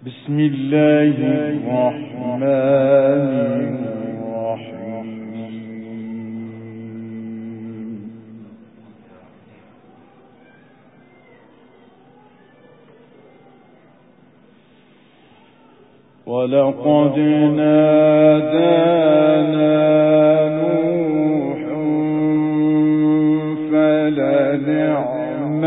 بسم الله الرحمن الرحيم. ولقد نادانا نوح فلنعم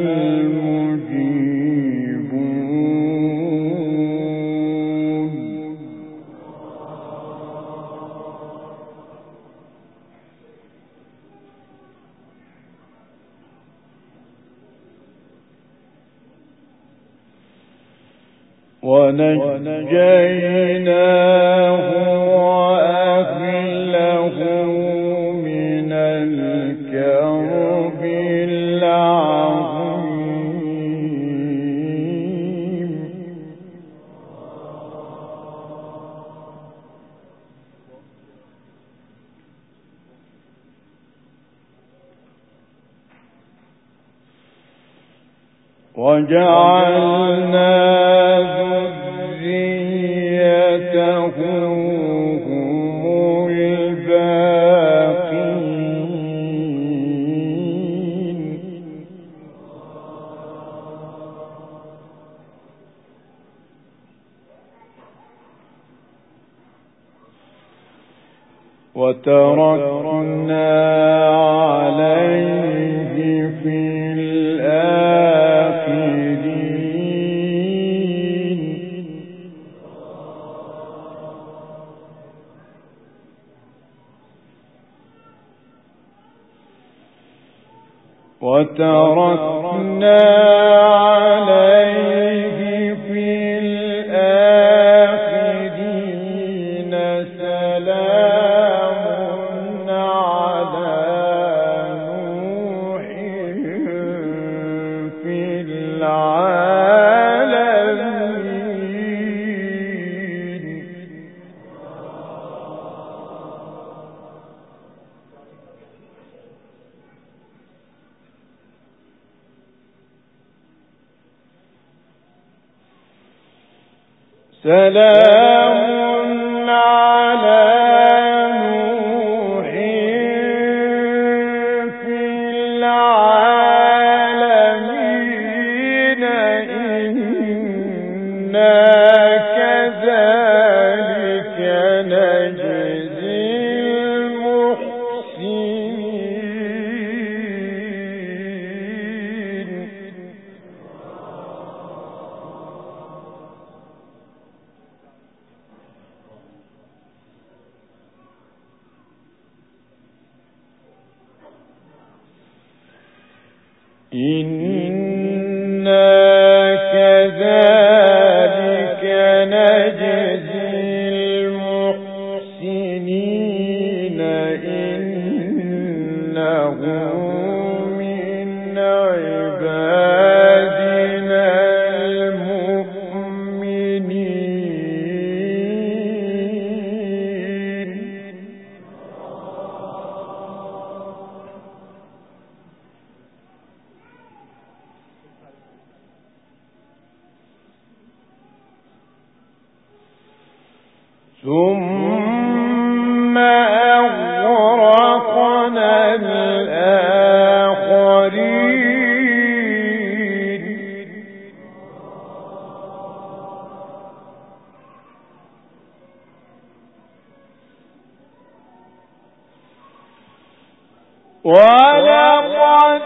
ونجيناه وأهله من الكرب العظيم. وجعلنا وتركنا عليه في الآخرين. وتركنا عليه في الآخرين سلام على نوح في العالمين. سلام على نوح في العالمين إنا كذلك نجزي المحسنين. إنا كذلك نجزي المحسنين إنه من عبادنا المؤمنين. ثم أغرقنا الآخرين. ولقد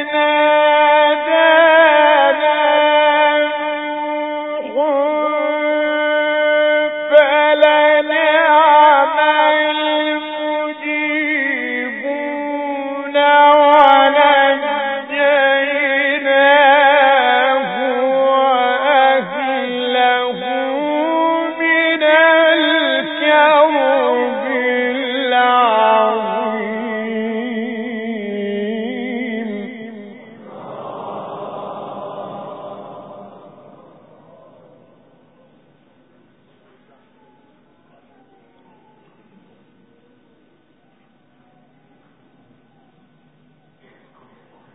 نادانا نوح فلنعم المجيبون ونجيناه وأهله من الكرب العظيم.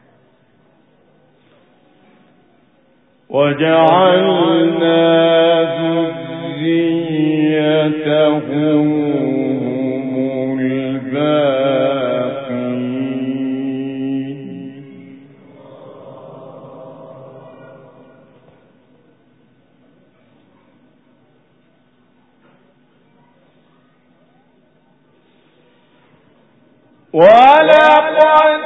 وجعلنا ولقد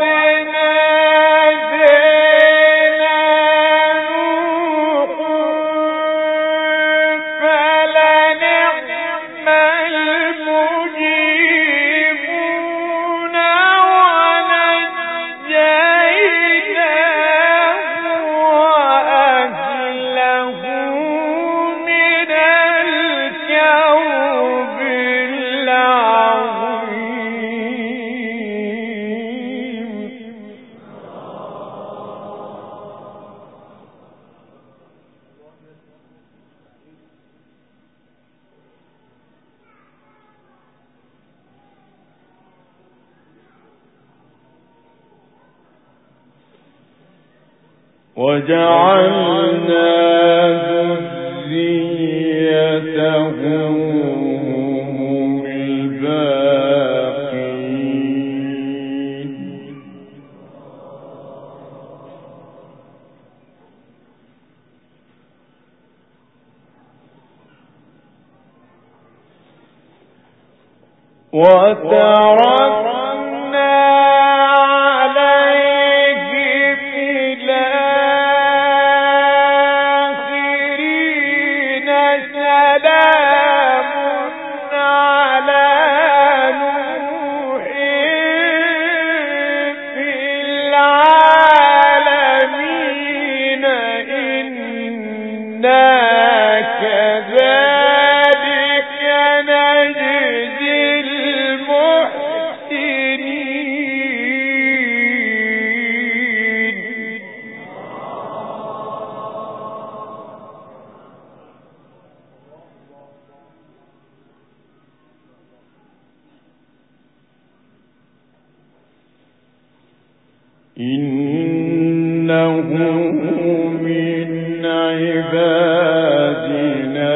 وجعلنا ذريته هم الباقين وتركنا عليه في الآخرين سلام على نوح في العالمين إنا كذلك نجزي المحسنين إنه من عبادنا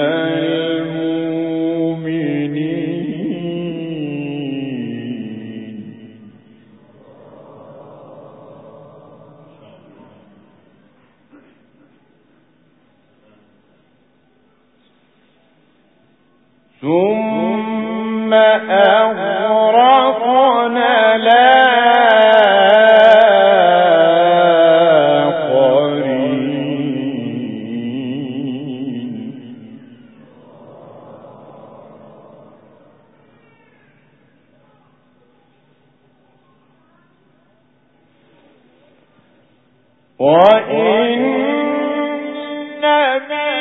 المؤمنين ثم أغرقنا الآخرين وإن من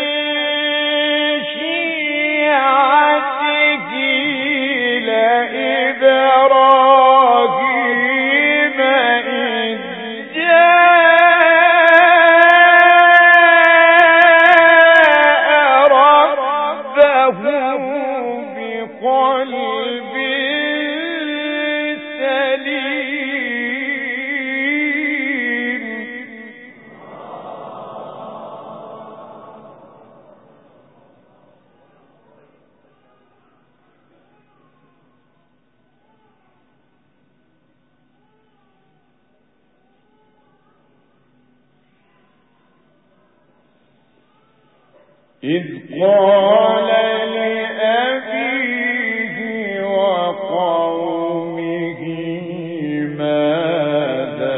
شيعته لإبراهيم إذ جاء ربه بقلب سليم إذ قال لأبيه وقومه ماذا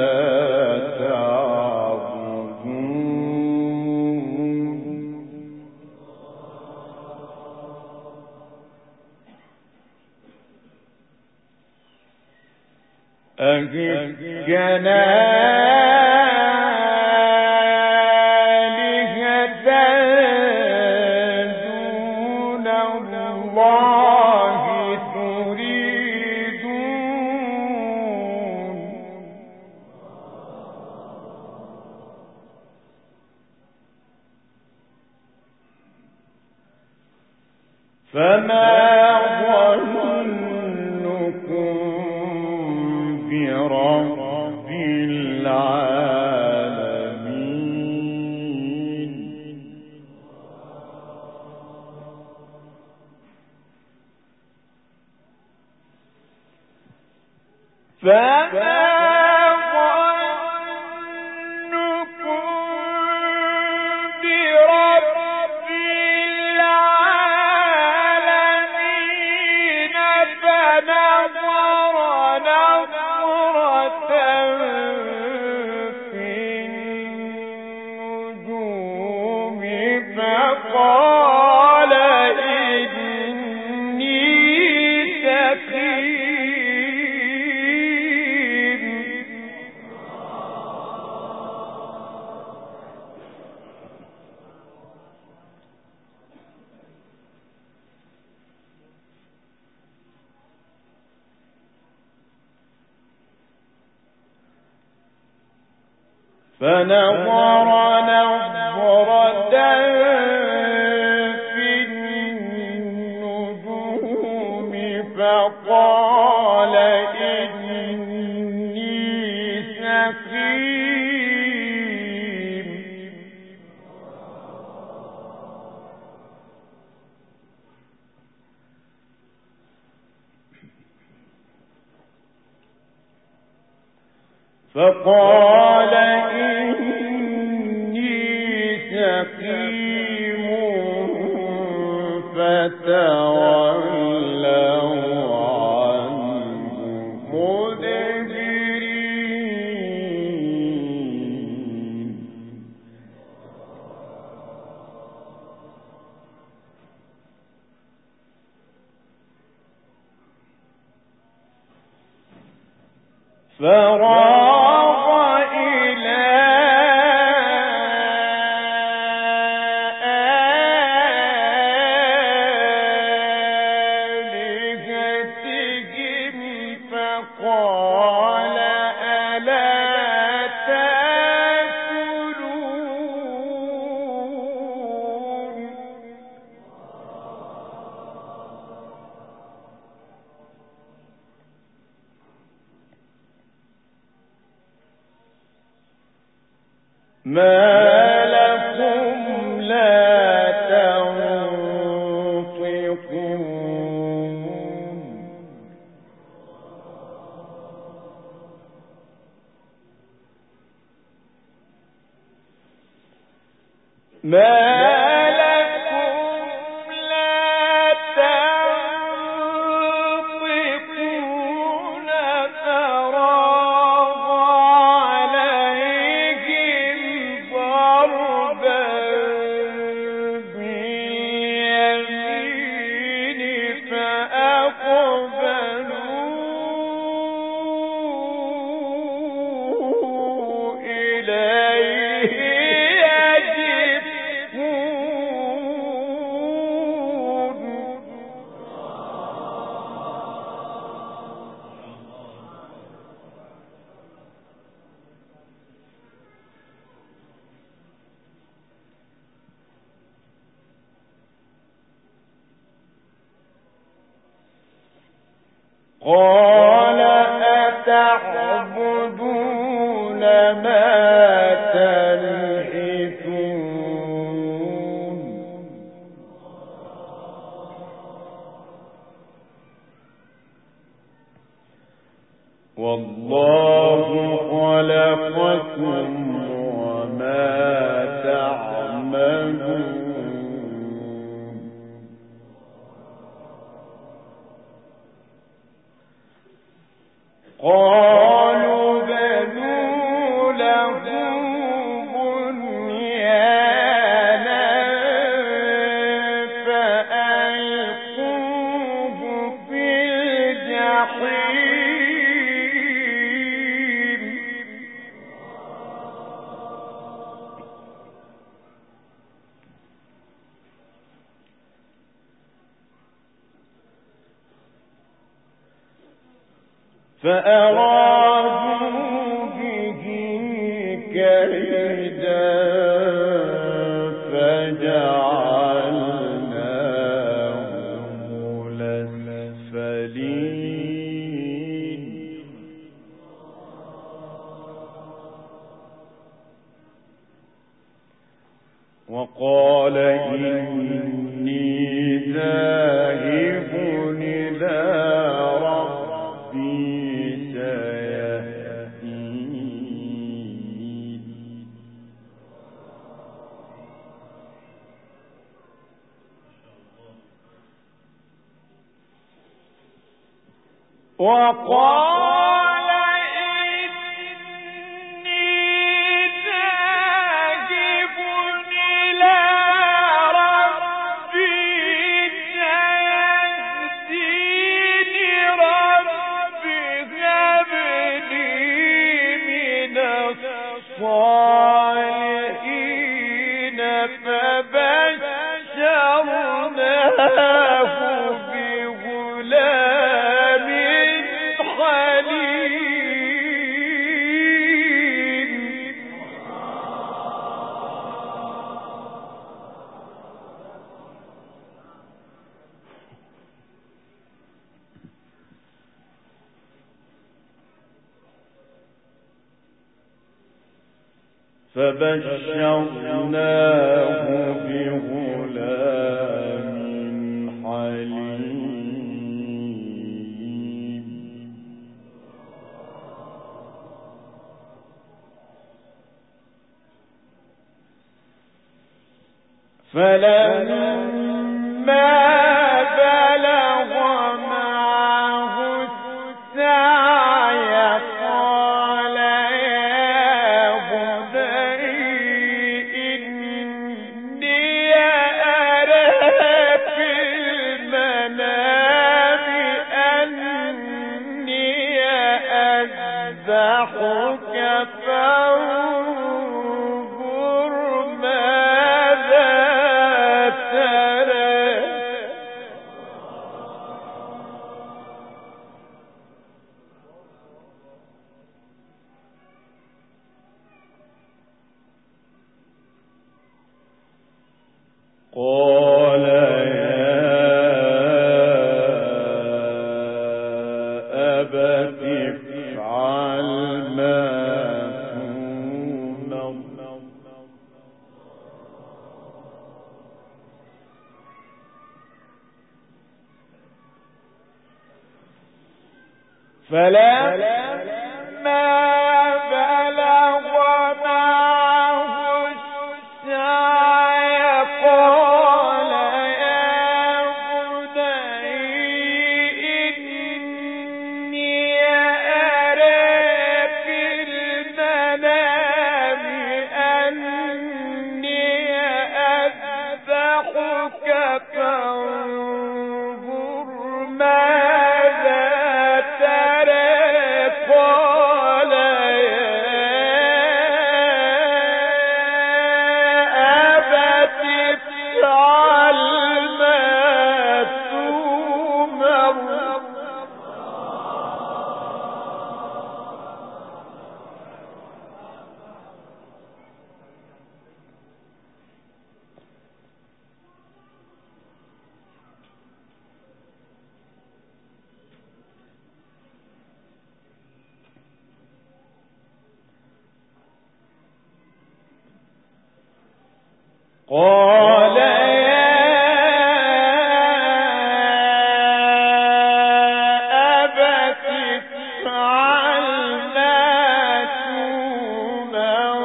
تعبدون أئفكا دون الله تريدون فما ظنكم برب العالمين فما ظنكم برب العالمين فنظر نظرة فنظر نظرة في النجوم فقال إني سقيم فقال سقيم فتولوا عنه مدبرين فراغ إلى قال ألا تأكلون ما لكم لا تنطقون ما لكم لا تنطقون فراغ عليهم ضربا باليمين فأقبلوا إليه قال أتعبدون ما تنحتون والله خلقكم وما تعملون قالوا بنوا له بنيانا فألقوه في الجحيم فأرادوا به كيدا فجعلناهم الأسفلين وقال إني ذاهب إلى ربي سيهدين وقال إني ذاهب إلى ربي سيهدين رب هب لي من الصالحين فبشرناه بغلام حليم فبشرناه بغلام حليم فلما بلغ معه السعي قال يا بني إني أرى في المنام أني أذبحك فانظر ماذا ترى قال يا أبت افعل ما تؤمر فلما بلغ معه السعي قال يا بني إني أرى في المنام أني أذبحك فانظر ماذا ترى قال يا أبت افعل ما تؤمر قال يا أبت افعل ما تؤمر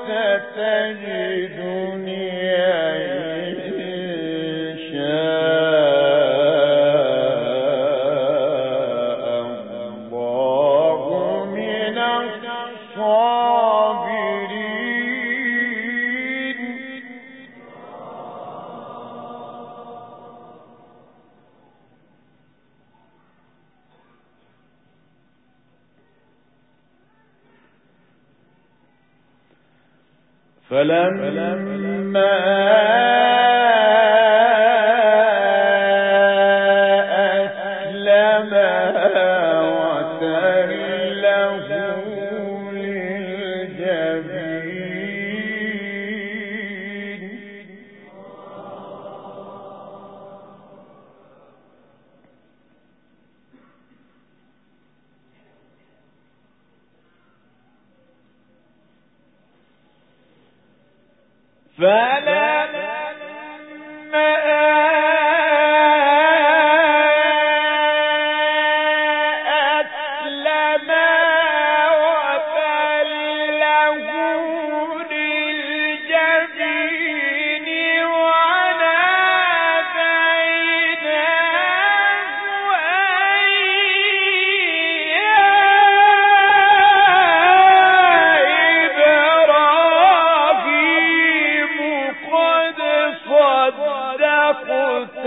ستجدني إن شاء الله من الصابرين فلما أسلما وتله للجبين فلما أسلما وتله للجبين وناديناه أن يا إبراهيم قد صدقت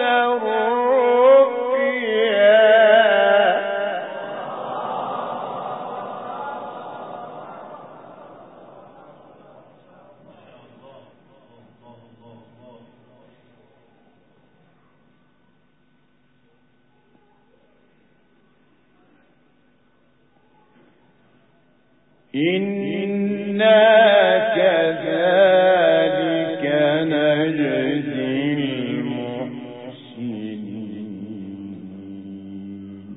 الرؤيا إنا كذلك نجزي المحسنين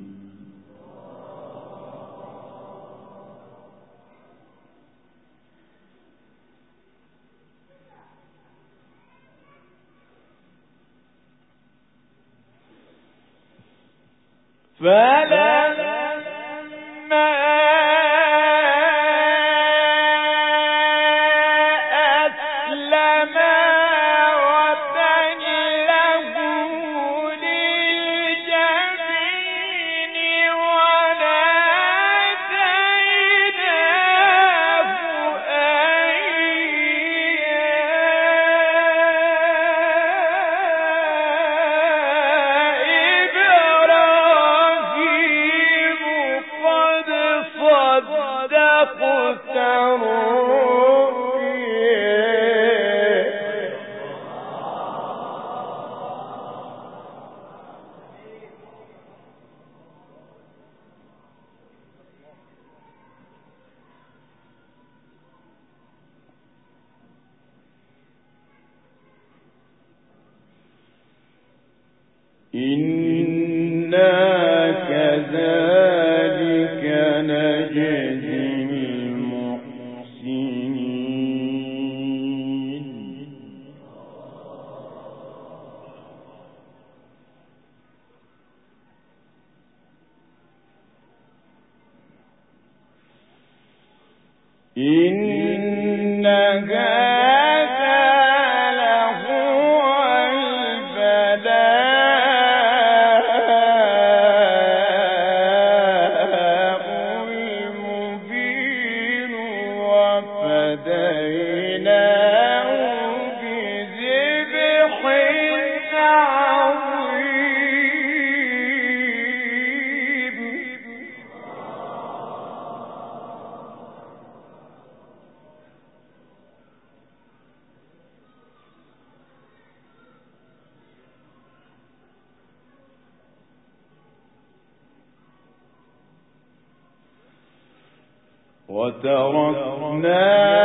وتركنا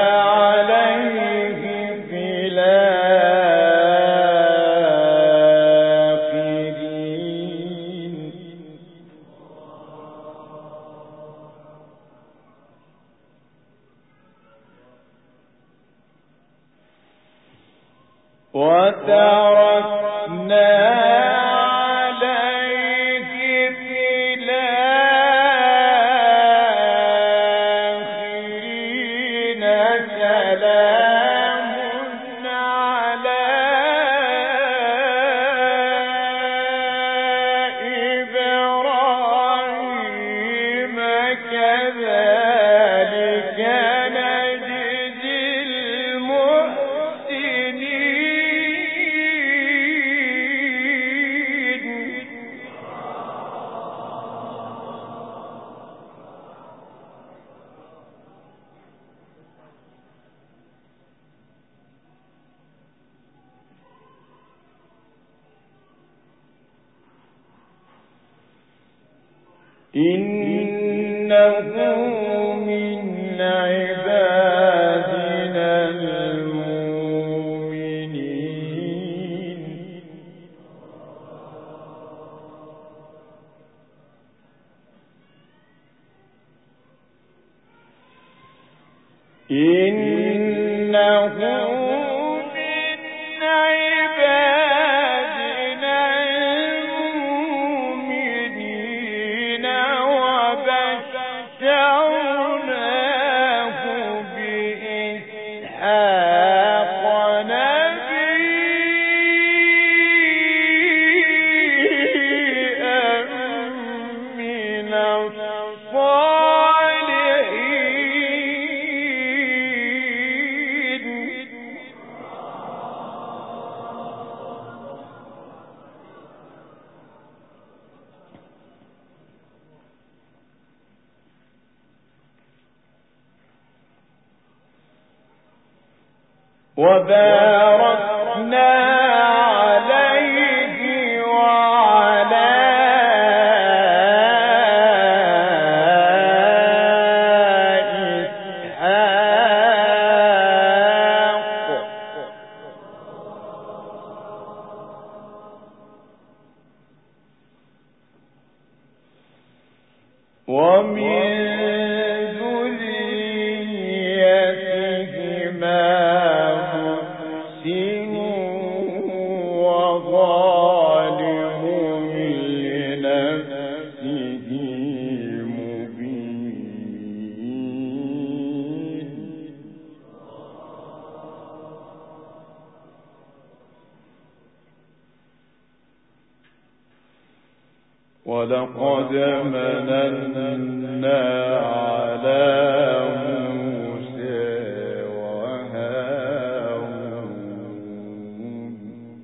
عليه في الآخرين إنه من عبادنا المؤمنين إنه من عبادنا المؤمنين وبشرناه بإسحاق نبيا من الصالحين وباركنا عليه وعلى إسحاق ومن ذريتهما محسن وظالم لنفسه ولقد مننا على موسى وهارون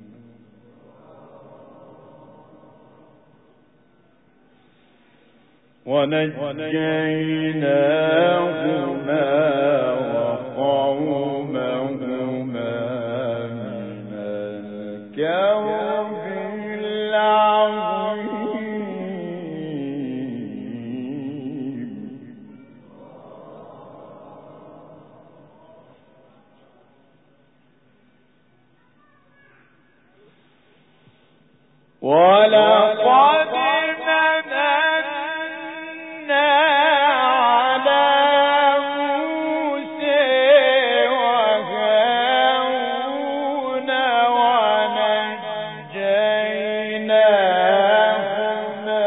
ونجيناهما وقومهما من الكرب العظيم. ولقد مننا على موسى وهارون ونجيناهما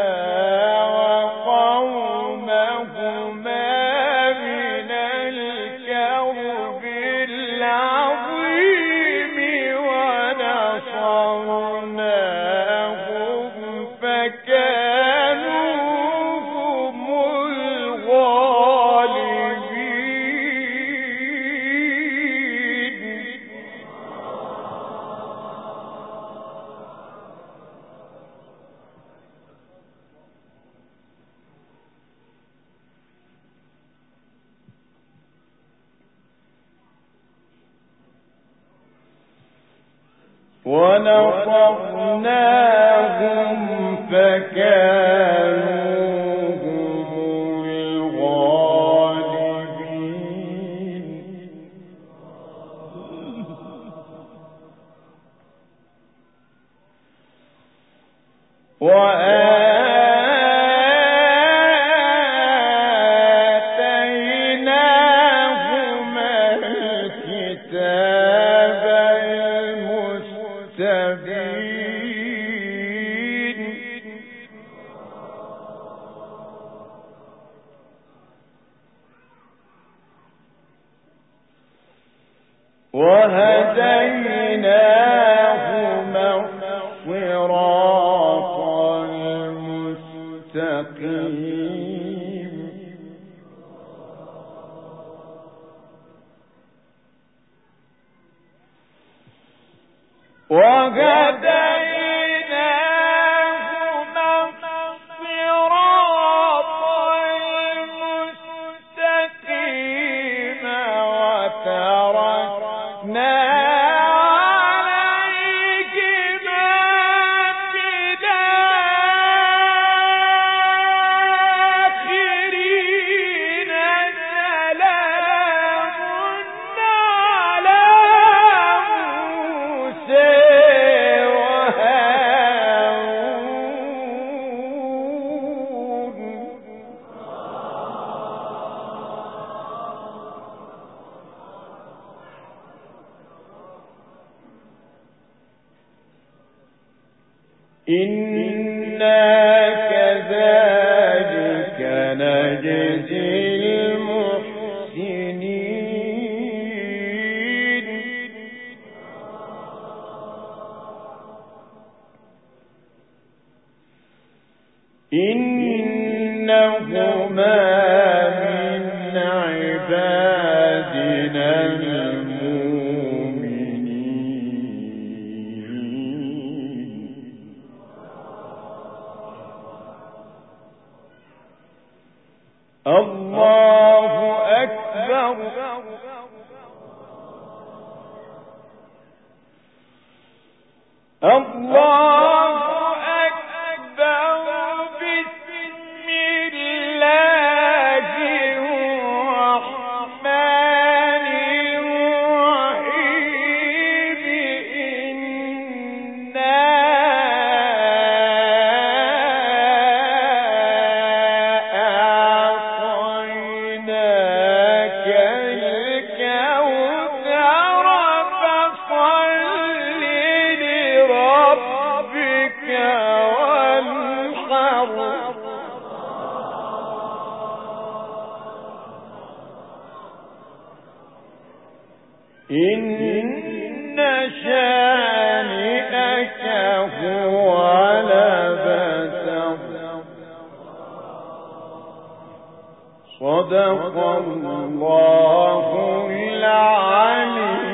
وقومهما من الكرب العظيم ونصرناهم فكانوا هم الغالبين. ونصرناهم فكانوا هم الغالبين. وآتيناهما الكتاب المستبين. وهديناهما الصراط المستقيم. وهديناهما الصراط المستقيم وتركنا عليهما في الآخرين. سلام على موسى وهارون. إنا كذلك نجزي المحسنين. إنهما من عبادنا المؤمنين. الله أكبر. الله أكبر. بسم الله الرحمن الرحيم. إنا أعطيناك الكوثر فصل لربك وانحر. إن شانئك هو الأبتر. صدق الله العلي